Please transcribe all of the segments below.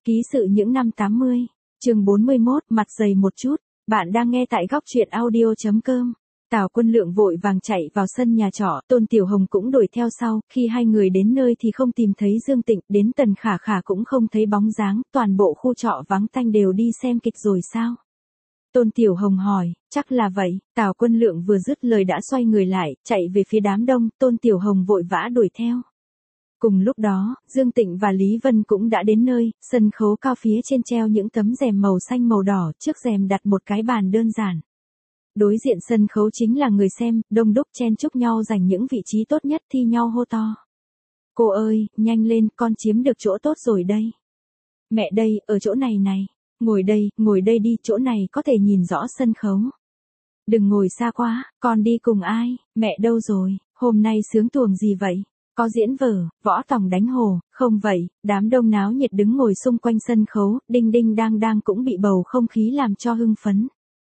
Ký sự những năm 80, chương 41, mặt dày một chút, bạn đang nghe tại góc truyện audio.com. Tào Quân Lượng vội vàng chạy vào sân nhà trọ, Tôn Tiểu Hồng cũng đuổi theo sau, khi hai người đến nơi thì không tìm thấy Dương Tịnh, đến Tần Khả Khả cũng không thấy bóng dáng, toàn bộ khu trọ vắng tanh đều đi xem kịch rồi sao? Tôn Tiểu Hồng hỏi, chắc là vậy, Tào Quân Lượng vừa dứt lời đã xoay người lại, chạy về phía đám đông, Tôn Tiểu Hồng vội vã đuổi theo. Cùng lúc đó, Dương Tịnh và Lý Vân cũng đã đến nơi, sân khấu cao phía trên treo những tấm rèm màu xanh màu đỏ, trước rèm đặt một cái bàn đơn giản. Đối diện sân khấu chính là người xem, đông đúc chen chúc nhau giành những vị trí tốt nhất thi nhau hô to. Cô ơi, nhanh lên, con chiếm được chỗ tốt rồi đây. Mẹ đây, ở chỗ này này. Ngồi đây đi, chỗ này có thể nhìn rõ sân khấu. Đừng ngồi xa quá, con đi cùng ai, mẹ đâu rồi, hôm nay sướng tuồng gì vậy? Có diễn vở, võ tòng đánh hồ, không vậy, đám đông náo nhiệt đứng ngồi xung quanh sân khấu, đinh đinh đang đang cũng bị bầu không khí làm cho hưng phấn.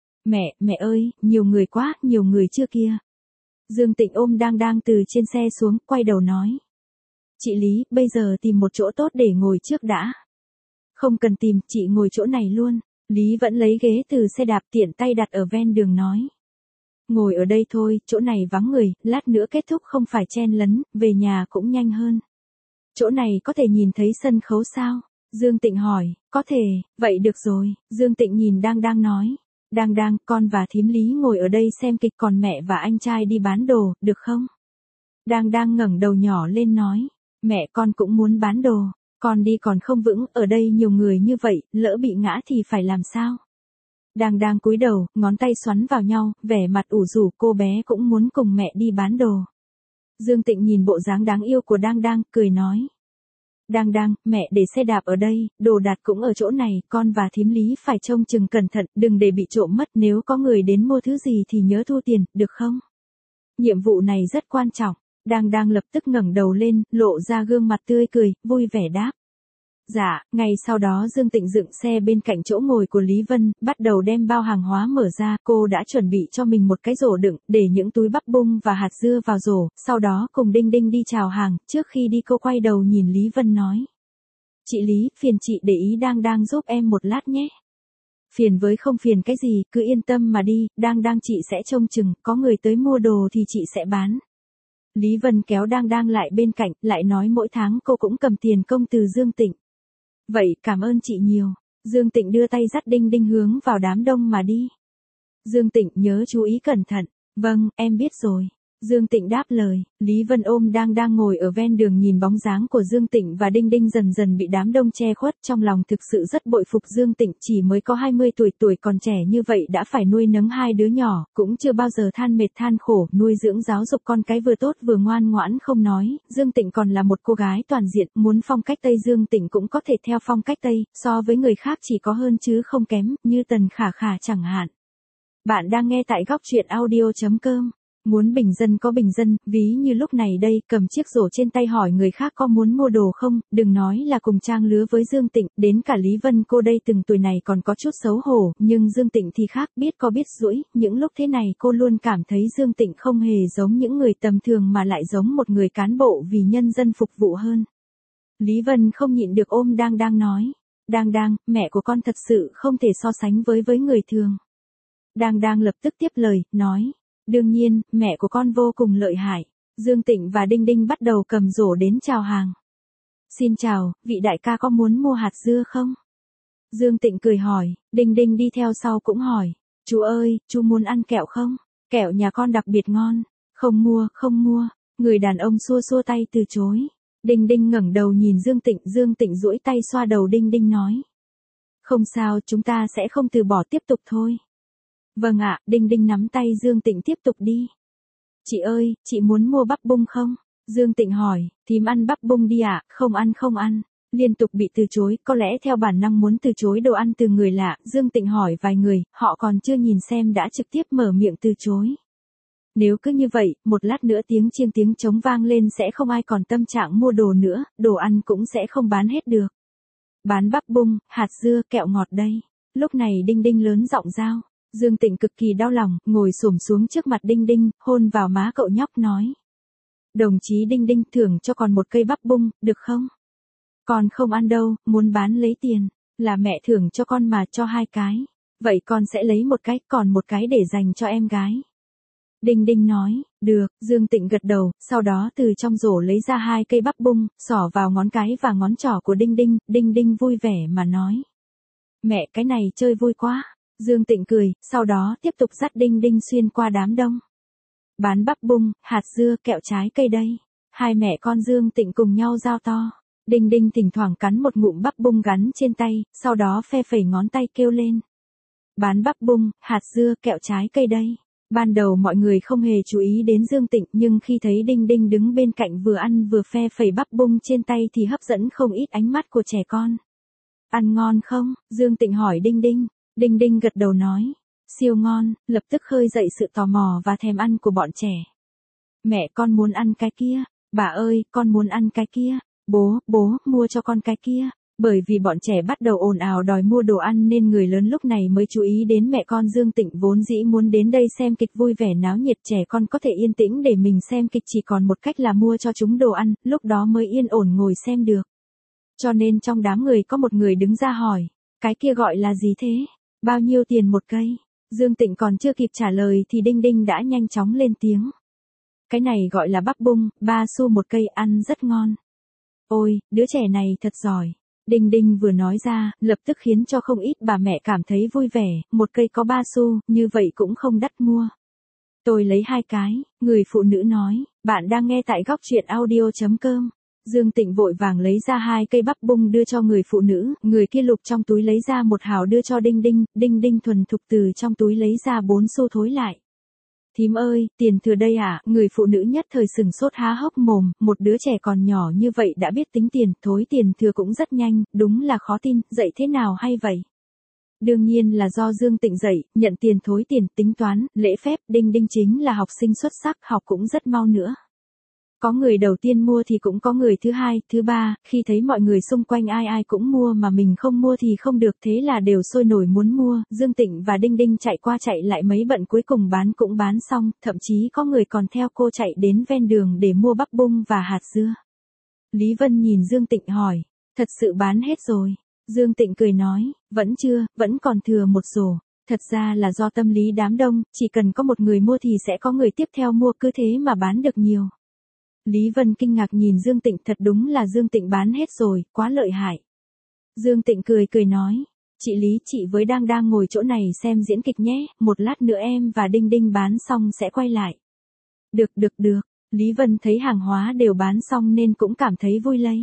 Mẹ ơi, nhiều người quá, nhiều người chưa kia. Dương Tịnh ôm đang từ trên xe xuống, quay đầu nói. Chị Lý, bây giờ tìm một chỗ tốt để ngồi trước đã. Không cần tìm, chị ngồi chỗ này luôn. Lý vẫn lấy ghế từ xe đạp tiện tay đặt ở ven đường nói. Ngồi ở đây thôi, chỗ này vắng người, lát nữa kết thúc không phải chen lấn, về nhà cũng nhanh hơn. Chỗ này có thể nhìn thấy sân khấu sao? Dương Tịnh hỏi, có thể, vậy được rồi, Dương Tịnh nhìn đang nói. Đang, con và thím Lý ngồi ở đây xem kịch còn mẹ và anh trai đi bán đồ, được không? Đang ngẩng đầu nhỏ lên nói, mẹ con cũng muốn bán đồ, con đi còn không vững, ở đây nhiều người như vậy, lỡ bị ngã thì phải làm sao? Đang cúi đầu, ngón tay xoắn vào nhau, vẻ mặt ủ rũ, cô bé cũng muốn cùng mẹ đi bán đồ. Dương Tịnh nhìn bộ dáng đáng yêu của Đang, cười nói. Đang, mẹ để xe đạp ở đây, đồ đạc cũng ở chỗ này, con và thím Lý phải trông chừng cẩn thận, đừng để bị trộm mất, nếu có người đến mua thứ gì thì nhớ thu tiền, được không? Nhiệm vụ này rất quan trọng. Đang lập tức ngẩng đầu lên, lộ ra gương mặt tươi cười, vui vẻ đáp. Dạ, ngay sau đó Dương Tịnh dựng xe bên cạnh chỗ ngồi của Lý Vân, bắt đầu đem bao hàng hóa mở ra, cô đã chuẩn bị cho mình một cái rổ đựng, để những túi bắp bung và hạt dưa vào rổ, sau đó cùng Đinh đi chào hàng, trước khi đi cô quay đầu nhìn Lý Vân nói. Chị Lý, phiền chị để ý đang giúp em một lát nhé. Phiền với không phiền cái gì, cứ yên tâm mà đi, đang chị sẽ trông chừng, có người tới mua đồ thì chị sẽ bán. Lý Vân kéo đang lại bên cạnh, lại nói mỗi tháng cô cũng cầm tiền công từ Dương Tịnh. Vậy, cảm ơn chị nhiều. Dương Tịnh đưa tay dắt Đinh hướng vào đám đông mà đi. Dương Tịnh nhớ chú ý cẩn thận. Vâng, em biết rồi. Dương Tịnh đáp lời, Lý Vân ôm đang ngồi ở ven đường nhìn bóng dáng của Dương Tịnh và Đinh dần dần bị đám đông che khuất, trong lòng thực sự rất bội phục Dương Tịnh, chỉ mới có 20 tuổi còn trẻ như vậy đã phải nuôi nấng hai đứa nhỏ, cũng chưa bao giờ than mệt than khổ, nuôi dưỡng giáo dục con cái vừa tốt vừa ngoan ngoãn không nói, Dương Tịnh còn là một cô gái toàn diện, muốn phong cách Tây Dương Tịnh cũng có thể theo phong cách Tây, so với người khác chỉ có hơn chứ không kém, như Tần Khả Khả chẳng hạn. Bạn đang nghe tại góc truyện audio.com. Muốn bình dân có bình dân, ví như lúc này đây, cầm chiếc rổ trên tay hỏi người khác có muốn mua đồ không, đừng nói là cùng trang lứa với Dương Tịnh, đến cả Lý Vân cô đây từng tuổi này còn có chút xấu hổ, nhưng Dương Tịnh thì khác, biết có biết dũi, những lúc thế này cô luôn cảm thấy Dương Tịnh không hề giống những người tầm thường mà lại giống một người cán bộ vì nhân dân phục vụ hơn. Lý Vân không nhịn được ôm đang nói, đang, mẹ của con thật sự không thể so sánh với người thường. Đang lập tức tiếp lời, nói. Đương nhiên, mẹ của con vô cùng lợi hại. Dương Tịnh và Đinh bắt đầu cầm rổ đến chào hàng. Xin chào, vị đại ca có muốn mua hạt dưa không? Dương Tịnh cười hỏi, Đinh đi theo sau cũng hỏi. Chú ơi, chú muốn ăn kẹo không? Kẹo nhà con đặc biệt ngon. Không mua. Người đàn ông xua tay từ chối. Đinh ngẩng đầu nhìn Dương Tịnh duỗi tay xoa đầu Đinh nói. Không sao, chúng ta sẽ không từ bỏ tiếp tục thôi. Vâng ạ, Đinh nắm tay Dương Tịnh tiếp tục đi. Chị ơi, chị muốn mua bắp bung không? Dương Tịnh hỏi, thím ăn bắp bung đi ạ, không ăn. Liên tục bị từ chối, có lẽ theo bản năng muốn từ chối đồ ăn từ người lạ, Dương Tịnh hỏi vài người, họ còn chưa nhìn xem đã trực tiếp mở miệng từ chối. Nếu cứ như vậy, một lát nữa tiếng chiêng tiếng trống vang lên sẽ không ai còn tâm trạng mua đồ nữa, đồ ăn cũng sẽ không bán hết được. Bán bắp bung, hạt dưa, kẹo ngọt đây. Lúc này Đinh lớn giọng giao. Dương Tịnh cực kỳ đau lòng, ngồi xổm xuống trước mặt Đinh, hôn vào má cậu nhóc nói. Đồng chí Đinh thưởng cho còn một cây bắp bung, được không? Con không ăn đâu, muốn bán lấy tiền. Là mẹ thưởng cho con mà, cho 2 cái. Vậy con sẽ lấy 1 cái, còn 1 cái để dành cho em gái. Đinh Đinh nói, được, Dương Tịnh gật đầu, sau đó từ trong rổ lấy ra 2 cây bắp bung, xỏ vào ngón cái và ngón trỏ của Đinh Đinh vui vẻ mà nói. Mẹ, cái này chơi vui quá. Dương Tịnh cười, sau đó tiếp tục dắt Đinh Đinh xuyên qua đám đông. Bán bắp bung, hạt dưa, kẹo trái cây đây. Hai mẹ con Dương Tịnh cùng nhau giao to. Đinh Đinh thỉnh thoảng cắn một ngụm bắp bung gắn trên tay, sau đó phe phẩy ngón tay kêu lên. Bán bắp bung, hạt dưa, kẹo trái cây đây. Ban đầu mọi người không hề chú ý đến Dương Tịnh, nhưng khi thấy Đinh Đinh đứng bên cạnh vừa ăn vừa phe phẩy bắp bung trên tay thì hấp dẫn không ít ánh mắt của trẻ con. Ăn ngon không? Dương Tịnh hỏi Đinh Đinh. Đinh Đinh gật đầu nói. Siêu ngon, lập tức khơi dậy sự tò mò và thèm ăn của bọn trẻ. Mẹ, con muốn ăn cái kia. Bà ơi, con muốn ăn cái kia. Bố, mua cho con cái kia. Bởi vì bọn trẻ bắt đầu ồn ào đòi mua đồ ăn nên người lớn lúc này mới chú ý đến mẹ con Dương Tịnh vốn dĩ muốn đến đây xem kịch vui vẻ náo nhiệt, trẻ con có thể yên tĩnh để mình xem kịch chỉ còn một cách là mua cho chúng đồ ăn, lúc đó mới yên ổn ngồi xem được. Cho nên trong đám người có một người đứng ra hỏi, cái kia gọi là gì thế? Bao nhiêu tiền 1 cây? Dương Tịnh còn chưa kịp trả lời thì Đinh Đinh đã nhanh chóng lên tiếng. Cái này gọi là bắp bung, 3 xu 1 cây, ăn rất ngon. Ôi, đứa trẻ này thật giỏi. Đinh Đinh vừa nói ra, lập tức khiến cho không ít bà mẹ cảm thấy vui vẻ, 1 cây có 3 xu, như vậy cũng không đắt mua. Tôi lấy 2 cái, người phụ nữ nói, bạn đang nghe tại góc truyện audio.com. Dương Tịnh vội vàng lấy ra 2 cây bắp bung đưa cho người phụ nữ, người kia lục trong túi lấy ra 1 hào đưa cho Đinh Đinh thuần thục từ trong túi lấy ra 4 xu thối lại. Thím ơi, tiền thừa đây à? Người phụ nữ nhất thời sừng sốt há hốc mồm, một đứa trẻ còn nhỏ như vậy đã biết tính tiền, thối tiền thừa cũng rất nhanh, đúng là khó tin, dạy thế nào hay vậy? Đương nhiên là do Dương Tịnh dạy, nhận tiền thối tiền, tính toán, lễ phép, Đinh Đinh chính là học sinh xuất sắc, học cũng rất mau nữa. Có người đầu tiên mua thì cũng có người thứ hai, thứ ba, khi thấy mọi người xung quanh ai cũng mua mà mình không mua thì không được, thế là đều sôi nổi muốn mua, Dương Tịnh và Đinh Đinh chạy qua chạy lại mấy bận cuối cùng bán cũng bán xong, thậm chí có người còn theo cô chạy đến ven đường để mua bắp bung và hạt dưa. Lý Vân nhìn Dương Tịnh hỏi, thật sự bán hết rồi? Dương Tịnh cười nói, vẫn chưa, vẫn còn thừa 1 rổ. Thật ra là do tâm lý đám đông, chỉ cần có một người mua thì sẽ có người tiếp theo mua, cứ thế mà bán được nhiều. Lý Vân kinh ngạc nhìn Dương Tịnh, thật đúng là Dương Tịnh bán hết rồi, quá lợi hại. Dương Tịnh cười nói, chị Lý, chị với đang ngồi chỗ này xem diễn kịch nhé, một lát nữa em và Đinh Đinh bán xong sẽ quay lại. Được. Lý Vân thấy hàng hóa đều bán xong nên cũng cảm thấy vui lây.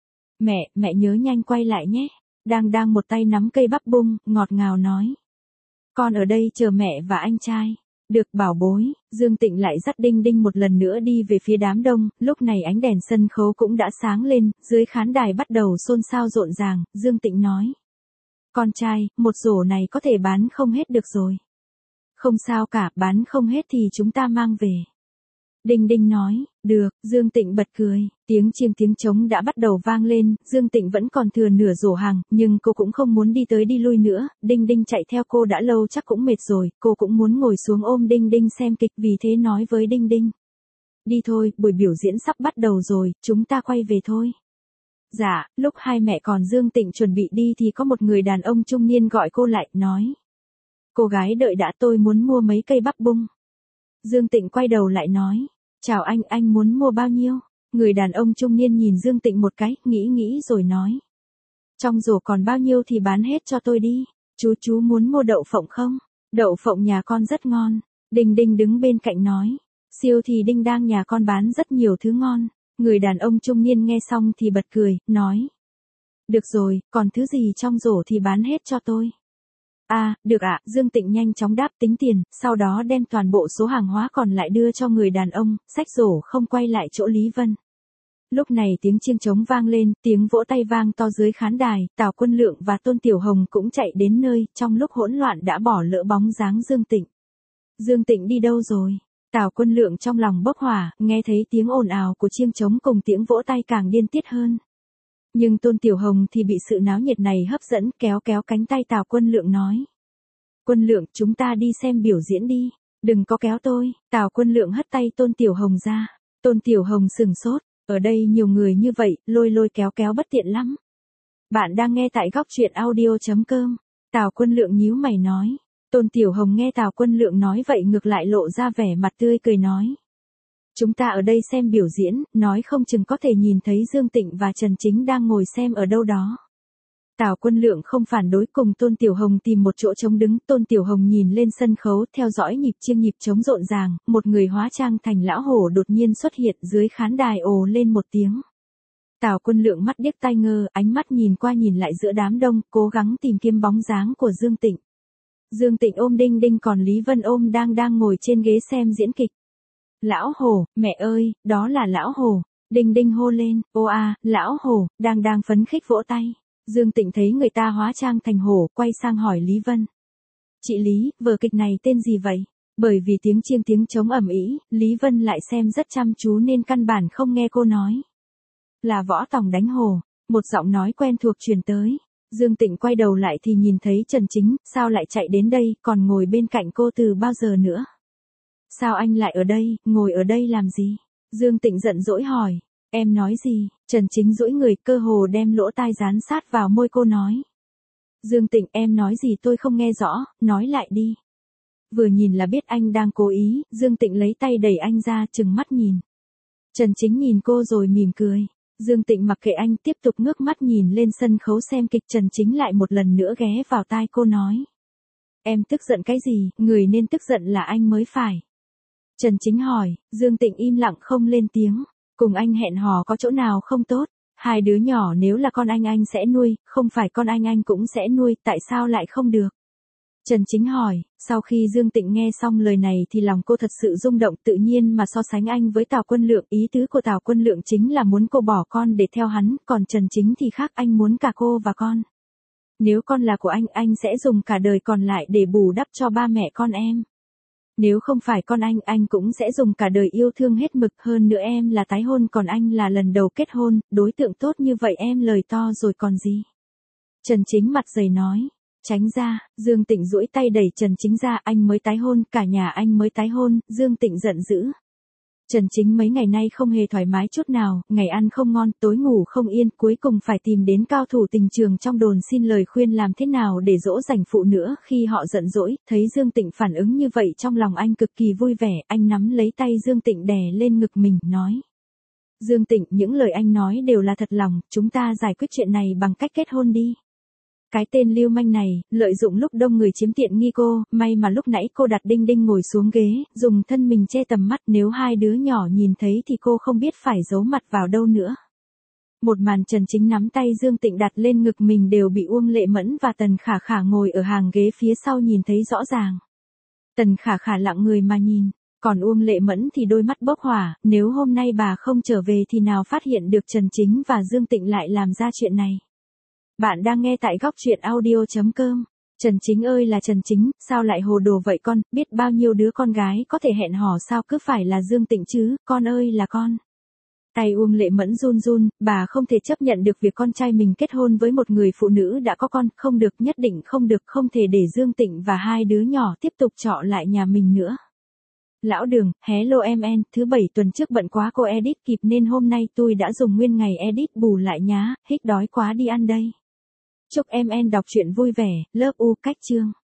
Mẹ nhớ nhanh quay lại nhé. Đang một tay nắm cây bắp bung, ngọt ngào nói. Con ở đây chờ mẹ và anh trai. Được bảo bối, Dương Tịnh lại dắt Đinh Đinh một lần nữa đi về phía đám đông, lúc này ánh đèn sân khấu cũng đã sáng lên, dưới khán đài bắt đầu xôn xao rộn ràng, Dương Tịnh nói. Con trai, 1 rổ này có thể bán không hết được rồi. Không sao cả, bán không hết thì chúng ta mang về. Đinh Đinh nói, được, Dương Tịnh bật cười, tiếng chiêng tiếng trống đã bắt đầu vang lên, Dương Tịnh vẫn còn thừa nửa rổ hàng, nhưng cô cũng không muốn đi tới đi lui nữa, Đinh Đinh chạy theo cô đã lâu chắc cũng mệt rồi, cô cũng muốn ngồi xuống ôm Đinh Đinh xem kịch, vì thế nói với Đinh Đinh. Đi thôi, buổi biểu diễn sắp bắt đầu rồi, chúng ta quay về thôi. Dạ, lúc hai mẹ con Dương Tịnh chuẩn bị đi thì có một người đàn ông trung niên gọi cô lại, nói. Cô gái đợi đã, tôi muốn mua mấy cây bắp bung. Dương Tịnh quay đầu lại nói. Chào anh muốn mua bao nhiêu? Người đàn ông trung niên nhìn Dương Tịnh một cái, nghĩ rồi nói. Trong rổ còn bao nhiêu thì bán hết cho tôi đi. Chú muốn mua đậu phộng không? Đậu phộng nhà con rất ngon. Đinh Đinh đứng bên cạnh nói. Siêu thị Đinh đang nhà con bán rất nhiều thứ ngon. Người đàn ông trung niên nghe xong thì bật cười, nói. Được rồi, còn thứ gì trong rổ thì bán hết cho tôi. À, được ạ, Dương Tịnh nhanh chóng đáp tính tiền, sau đó đem toàn bộ số hàng hóa còn lại đưa cho người đàn ông, xách rổ không quay lại chỗ Lý Vân. Lúc này tiếng chiêng trống vang lên, tiếng vỗ tay vang to dưới khán đài, Tào Quân Lượng và Tôn Tiểu Hồng cũng chạy đến nơi, trong lúc hỗn loạn đã bỏ lỡ bóng dáng Dương Tịnh. Dương Tịnh đi đâu rồi? Tào Quân Lượng trong lòng bốc hỏa, nghe thấy tiếng ồn ào của chiêng trống cùng tiếng vỗ tay càng điên tiết hơn. Nhưng Tôn Tiểu Hồng thì bị sự náo nhiệt này hấp dẫn, kéo cánh tay Tào Quân Lượng nói. Quân Lượng, chúng ta đi xem biểu diễn đi. Đừng có kéo tôi. Tào Quân Lượng hất tay Tôn Tiểu Hồng ra. Tôn Tiểu Hồng sừng sốt. Ở đây nhiều người như vậy, lôi lôi kéo kéo bất tiện lắm. Bạn đang nghe tại góc truyện audio.com. Tào Quân Lượng nhíu mày nói. Tôn Tiểu Hồng nghe Tào Quân Lượng nói vậy ngược lại lộ ra vẻ mặt tươi cười nói. Chúng ta ở đây xem biểu diễn, nói không chừng có thể nhìn thấy Dương Tịnh và Trần Chính đang ngồi xem ở đâu đó. Tào Quân Lượng không phản đối, cùng Tôn Tiểu Hồng tìm một chỗ trống đứng. Tôn Tiểu Hồng nhìn lên sân khấu, theo dõi nhịp chiêng nhịp trống rộn ràng, một người hóa trang thành lão hổ đột nhiên xuất hiện dưới khán đài, ồ lên một tiếng. Tào Quân Lượng mắt điếc tai ngơ, ánh mắt nhìn qua nhìn lại giữa đám đông, cố gắng tìm kiếm bóng dáng của Dương Tịnh. Dương Tịnh ôm Đinh Đinh, còn Lý Vân ôm đang ngồi trên ghế xem diễn kịch. Lão hổ, mẹ ơi, đó là lão hổ. Đinh Đinh hô lên, ô a, lão hổ, đang phấn khích vỗ tay. Dương Tịnh thấy người ta hóa trang thành hổ, quay sang hỏi Lý Vân. Chị Lý, vở kịch này tên gì vậy? Bởi vì tiếng chiêng tiếng trống ầm ĩ, Lý Vân lại xem rất chăm chú nên căn bản không nghe cô nói. Là Võ Tòng đánh hổ, một giọng nói quen thuộc truyền tới. Dương Tịnh quay đầu lại thì nhìn thấy Trần Chính, sao lại chạy đến đây, còn ngồi bên cạnh cô từ bao giờ nữa? Sao anh lại ở đây, ngồi ở đây làm gì? Dương Tịnh giận dỗi hỏi. Em nói gì? Trần Chính duỗi người, cơ hồ đem lỗ tai dán sát vào môi cô nói. Dương Tịnh, em nói gì tôi không nghe rõ, nói lại đi. Vừa nhìn là biết anh đang cố ý, Dương Tịnh lấy tay đẩy anh ra, trừng mắt nhìn. Trần Chính nhìn cô rồi mỉm cười. Dương Tịnh mặc kệ anh, tiếp tục ngước mắt nhìn lên sân khấu xem kịch. Trần Chính lại một lần nữa ghé vào tai cô nói. Em tức giận cái gì, người nên tức giận là anh mới phải. Trần Chính hỏi, Dương Tịnh im lặng không lên tiếng. Cùng anh hẹn hò có chỗ nào không tốt? Hai đứa nhỏ nếu là con anh sẽ nuôi, không phải con anh cũng sẽ nuôi, tại sao lại không được? Trần Chính hỏi, sau khi Dương Tịnh nghe xong lời này thì lòng cô thật sự rung động, tự nhiên mà so sánh anh với Tào Quân Lượng. Ý tứ của Tào Quân Lượng chính là muốn cô bỏ con để theo hắn, còn Trần Chính thì khác, anh muốn cả cô và con. Nếu con là của anh sẽ dùng cả đời còn lại để bù đắp cho ba mẹ con em. Nếu không phải con anh cũng sẽ dùng cả đời yêu thương hết mực, hơn nữa em là tái hôn còn anh là lần đầu kết hôn, đối tượng tốt như vậy em lời to rồi còn gì. Trần Chính mặt dày nói, tránh ra. Dương Tịnh duỗi tay đẩy Trần Chính ra, anh mới tái hôn, cả nhà anh mới tái hôn. Dương Tịnh giận dữ. Trần Chính mấy ngày nay không hề thoải mái chút nào, ngày ăn không ngon, tối ngủ không yên, cuối cùng phải tìm đến cao thủ tình trường trong đồn xin lời khuyên làm thế nào để dỗ dành phụ nữ khi họ giận dỗi. Thấy Dương Tịnh phản ứng như vậy trong lòng anh cực kỳ vui vẻ, anh nắm lấy tay Dương Tịnh đè lên ngực mình, nói. Dương Tịnh, những lời anh nói đều là thật lòng, chúng ta giải quyết chuyện này bằng cách kết hôn đi. Cái tên lưu manh này, lợi dụng lúc đông người chiếm tiện nghi cô, may mà lúc nãy cô đặt Đinh Đinh ngồi xuống ghế, dùng thân mình che tầm mắt, nếu hai đứa nhỏ nhìn thấy thì cô không biết phải giấu mặt vào đâu nữa. Một màn Trần Chính nắm tay Dương Tịnh đặt lên ngực mình đều bị Uông Lệ Mẫn và Tần Khả Khả ngồi ở hàng ghế phía sau nhìn thấy rõ ràng. Tần Khả Khả lặng người mà nhìn, còn Uông Lệ Mẫn thì đôi mắt bốc hỏa, nếu hôm nay bà không trở về thì nào phát hiện được Trần Chính và Dương Tịnh lại làm ra chuyện này. Bạn đang nghe tại góc truyện audio.com. Trần Chính ơi là Trần Chính, sao lại hồ đồ vậy con, biết bao nhiêu đứa con gái có thể hẹn hò sao cứ phải là Dương Tịnh chứ, con ơi là con. Tay Uông Lệ Mẫn run run, bà không thể chấp nhận được việc con trai mình kết hôn với một người phụ nữ đã có con, không được, nhất định không được, không thể để Dương Tịnh và hai đứa nhỏ tiếp tục trọ lại nhà mình nữa. Lão Đường, hello em, thứ bảy tuần trước bận quá cô edit kịp nên hôm nay tôi đã dùng nguyên ngày edit bù lại nhá, hích đói quá đi ăn đây. Chúc em đọc truyện vui vẻ, love you cách chương.